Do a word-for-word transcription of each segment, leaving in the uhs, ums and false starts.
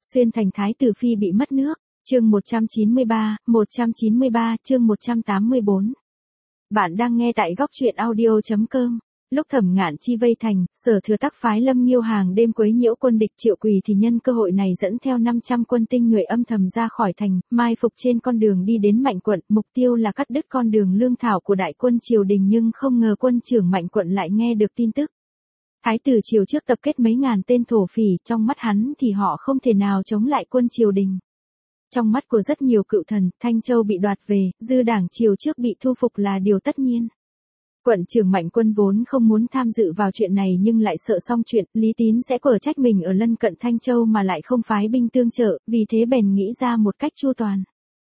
Xuyên thành thái tử phi bị mất nước, chương một trăm chín mươi ba, một trăm chín mươi ba, chương một trăm tám mươi bốn. Bạn đang nghe tại góc truyện audio.com. Lúc Thẩm Ngạn Chi vây thành, Sở Thừa Tắc phái Lâm Nghiêu hàng đêm quấy nhiễu quân địch, Triệu Quỳ thì nhân cơ hội này dẫn theo năm trăm quân tinh nhuệ âm thầm ra khỏi thành, mai phục trên con đường đi đến Mạnh Quận, mục tiêu là cắt đứt con đường lương thảo của đại quân triều đình, nhưng không ngờ quân trưởng Mạnh Quận lại nghe được tin tức. Thái tử triều trước tập kết mấy ngàn tên thổ phỉ, trong mắt hắn thì họ không thể nào chống lại quân triều đình. Trong mắt của rất nhiều cựu thần, Thanh Châu bị đoạt về, dư đảng triều trước bị thu phục là điều tất nhiên. Quận trưởng Mạnh Quân vốn không muốn tham dự vào chuyện này nhưng lại sợ xong chuyện, Lý Tín sẽ quở trách mình ở lân cận Thanh Châu mà lại không phái binh tương trợ, vì thế bèn nghĩ ra một cách chu toàn.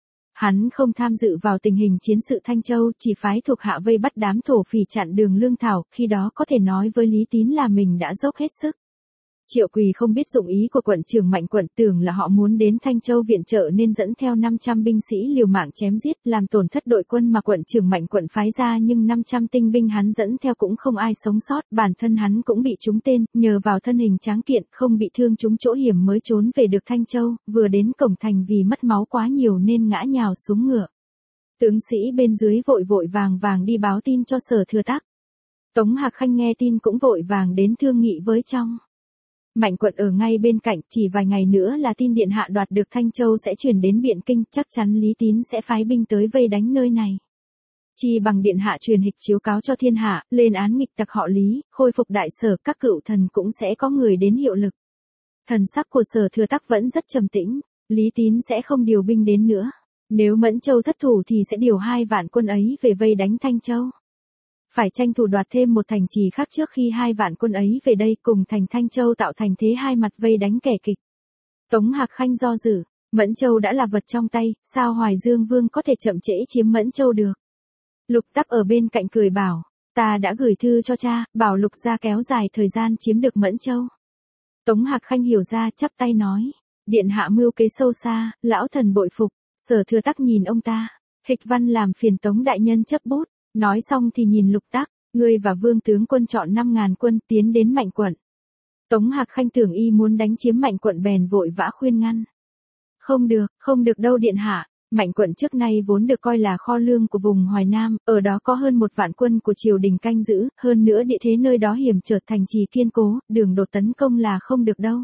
Hắn không tham dự vào tình hình chiến sự Thanh Châu, chỉ phái thuộc hạ vây bắt đám thổ phỉ chặn đường lương thảo, khi đó có thể nói với Lý Tín là mình đã dốc hết sức. Triệu Quỳ không biết dụng ý của quận trưởng Mạnh Quận, tưởng là họ muốn đến Thanh Châu viện trợ nên dẫn theo năm trăm binh sĩ liều mạng chém giết, làm tổn thất đội quân mà quận trưởng Mạnh Quận phái ra, nhưng năm trăm tinh binh hắn dẫn theo cũng không ai sống sót, bản thân hắn cũng bị trúng tên, nhờ vào thân hình tráng kiện không bị thương trúng chỗ hiểm mới trốn về được Thanh Châu, vừa đến cổng thành vì mất máu quá nhiều nên ngã nhào xuống ngựa. Tướng sĩ bên dưới vội vội vàng vàng đi báo tin cho Sở Thừa Tắc. Tống Hạc Khanh nghe tin cũng vội vàng đến thương nghị với trong. Mạnh Quận ở ngay bên cạnh, chỉ vài ngày nữa là tin điện hạ đoạt được Thanh Châu sẽ chuyển đến Biện Kinh, chắc chắn Lý Tín sẽ phái binh tới vây đánh nơi này. Chi bằng điện hạ truyền hịch chiếu cáo cho thiên hạ, lên án nghịch tặc họ Lý, khôi phục đại sở, các cựu thần cũng sẽ có người đến hiệu lực. Thần sắc của Sở Thừa Tắc vẫn rất trầm tĩnh, Lý Tín sẽ không điều binh đến nữa. Nếu Mẫn Châu thất thủ thì sẽ điều hai vạn quân ấy về vây đánh Thanh Châu. Phải tranh thủ đoạt thêm một thành trì khác trước khi hai vạn quân ấy về đây, cùng thành Thanh Châu tạo thành thế hai mặt vây đánh kẻ kịch. Tống Hạc Khanh do dự, Mẫn Châu đã là vật trong tay, sao Hoài Dương Vương có thể chậm trễ chiếm Mẫn Châu được. Lục Tắc ở bên cạnh cười bảo, ta đã gửi thư cho cha, bảo Lục gia kéo dài thời gian chiếm được Mẫn Châu. Tống Hạc Khanh hiểu ra, chắp tay nói, điện hạ mưu kế sâu xa, lão thần bội phục. Sở Thừa Tắc nhìn ông ta, hịch văn làm phiền Tống đại nhân chấp bút. Nói xong thì nhìn Lục Tắc, ngươi và Vương tướng quân chọn năm ngàn quân tiến đến Mạnh Quận. Tống Hạc Khanh tưởng y muốn đánh chiếm Mạnh Quận bèn vội vã khuyên ngăn. Không được, không được đâu điện hạ, Mạnh Quận trước nay vốn được coi là kho lương của vùng Hoài Nam, ở đó có hơn một vạn quân của triều đình canh giữ, hơn nữa địa thế nơi đó hiểm trở, thành trì kiên cố, đường đột tấn công là không được đâu.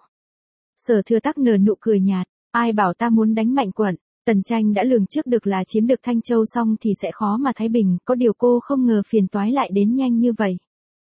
Sở Thừa Tắc nở nụ cười nhạt, ai bảo ta muốn đánh Mạnh Quận. Tần Tranh đã lường trước được là chiếm được Thanh Châu xong thì sẽ khó mà thái bình, có điều cô không ngờ phiền toái lại đến nhanh như vậy.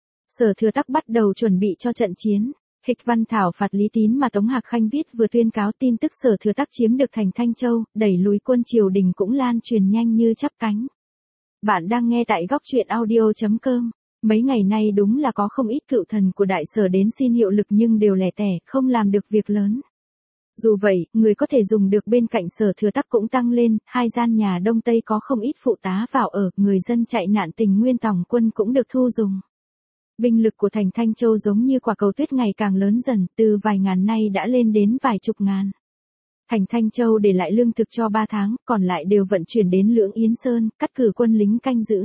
Sở Thừa Tắc bắt đầu chuẩn bị cho trận chiến. Hịch văn thảo phạt Lý Tín mà Tống Hạc Khanh viết vừa tuyên cáo tin tức Sở Thừa Tắc chiếm được thành Thanh Châu, đẩy lùi quân triều đình cũng lan truyền nhanh như chắp cánh. Bạn đang nghe tại góc truyện audio.com. Mấy ngày nay đúng là có không ít cựu thần của đại sở đến xin hiệu lực nhưng đều lẻ tẻ, không làm được việc lớn. Dù vậy, người có thể dùng được bên cạnh Sở Thừa Tắc cũng tăng lên, hai gian nhà Đông Tây có không ít phụ tá vào ở, người dân chạy nạn tình nguyên tòng quân cũng được thu dùng. Binh lực của thành Thanh Châu giống như quả cầu tuyết ngày càng lớn dần, từ vài ngàn nay đã lên đến vài chục ngàn. Thành Thanh Châu để lại lương thực cho ba tháng, còn lại đều vận chuyển đến Lưỡng Yến Sơn, cắt cử quân lính canh giữ.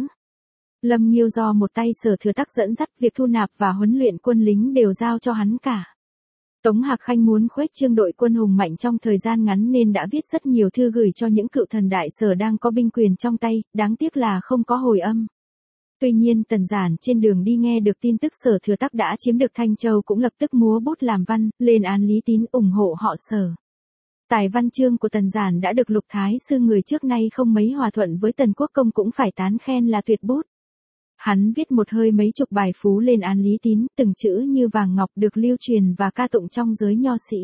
Lâm Nghiêu do một tay Sở Thừa Tắc dẫn dắt, việc thu nạp và huấn luyện quân lính đều giao cho hắn cả. Tống Hạc Khanh muốn khuếch trương đội quân hùng mạnh trong thời gian ngắn nên đã viết rất nhiều thư gửi cho những cựu thần đại sở đang có binh quyền trong tay, đáng tiếc là không có hồi âm. Tuy nhiên Tần Giản trên đường đi nghe được tin tức Sở Thừa Tắc đã chiếm được Thanh Châu cũng lập tức múa bút làm văn, lên án Lý Tín ủng hộ họ Sở. Tài văn chương của Tần Giản đã được Lục Thái Sư người trước nay không mấy hòa thuận với Tần Quốc Công cũng phải tán khen là tuyệt bút. Hắn viết một hơi mấy chục bài phú lên án Lý Tín, từng chữ như vàng ngọc được lưu truyền và ca tụng trong giới nho sĩ.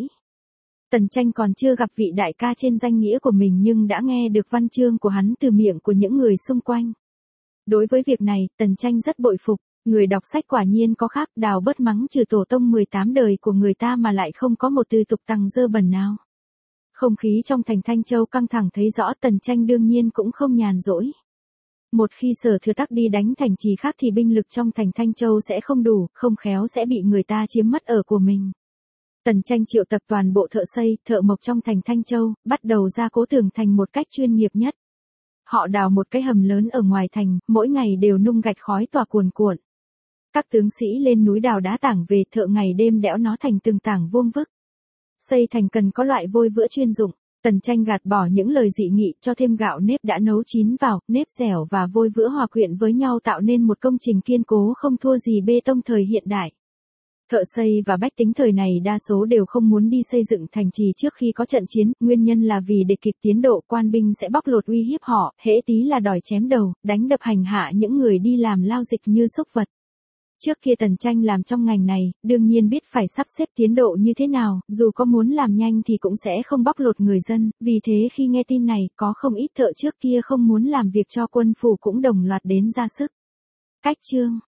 Tần Tranh còn chưa gặp vị đại ca trên danh nghĩa của mình nhưng đã nghe được văn chương của hắn từ miệng của những người xung quanh. Đối với việc này, Tần Tranh rất bội phục, người đọc sách quả nhiên có khác, đào bớt mắng trừ tổ tông mười tám đời của người ta mà lại không có một từ tục tằng dơ bẩn nào. Không khí trong thành Thanh Châu căng thẳng thấy rõ, Tần Tranh đương nhiên cũng không nhàn rỗi. Một khi Sở Thừa Tắc đi đánh thành trì khác thì binh lực trong thành Thanh Châu sẽ không đủ, không khéo sẽ bị người ta chiếm mất ở của mình. Tần Tranh triệu tập toàn bộ thợ xây, thợ mộc trong thành Thanh Châu, bắt đầu gia cố tường thành một cách chuyên nghiệp nhất. Họ đào một cái hầm lớn ở ngoài thành, mỗi ngày đều nung gạch khói tỏa cuồn cuộn. Các tướng sĩ lên núi đào đá tảng về, thợ ngày đêm đẽo nó thành từng tảng vuông vức. Xây thành cần có loại vôi vữa chuyên dụng. Tần Tranh gạt bỏ những lời dị nghị, cho thêm gạo nếp đã nấu chín vào, nếp dẻo và vôi vữa hòa quyện với nhau tạo nên một công trình kiên cố không thua gì bê tông thời hiện đại. Thợ xây và bách tính thời này đa số đều không muốn đi xây dựng thành trì trước khi có trận chiến, nguyên nhân là vì để kịp tiến độ quan binh sẽ bóc lột uy hiếp họ, hễ tí là đòi chém đầu, đánh đập hành hạ những người đi làm lao dịch như súc vật. Trước kia Tần Tranh làm trong ngành này, đương nhiên biết phải sắp xếp tiến độ như thế nào, dù có muốn làm nhanh thì cũng sẽ không bóc lột người dân, vì thế khi nghe tin này, có không ít thợ trước kia không muốn làm việc cho quân phủ cũng đồng loạt đến ra sức. Cách chương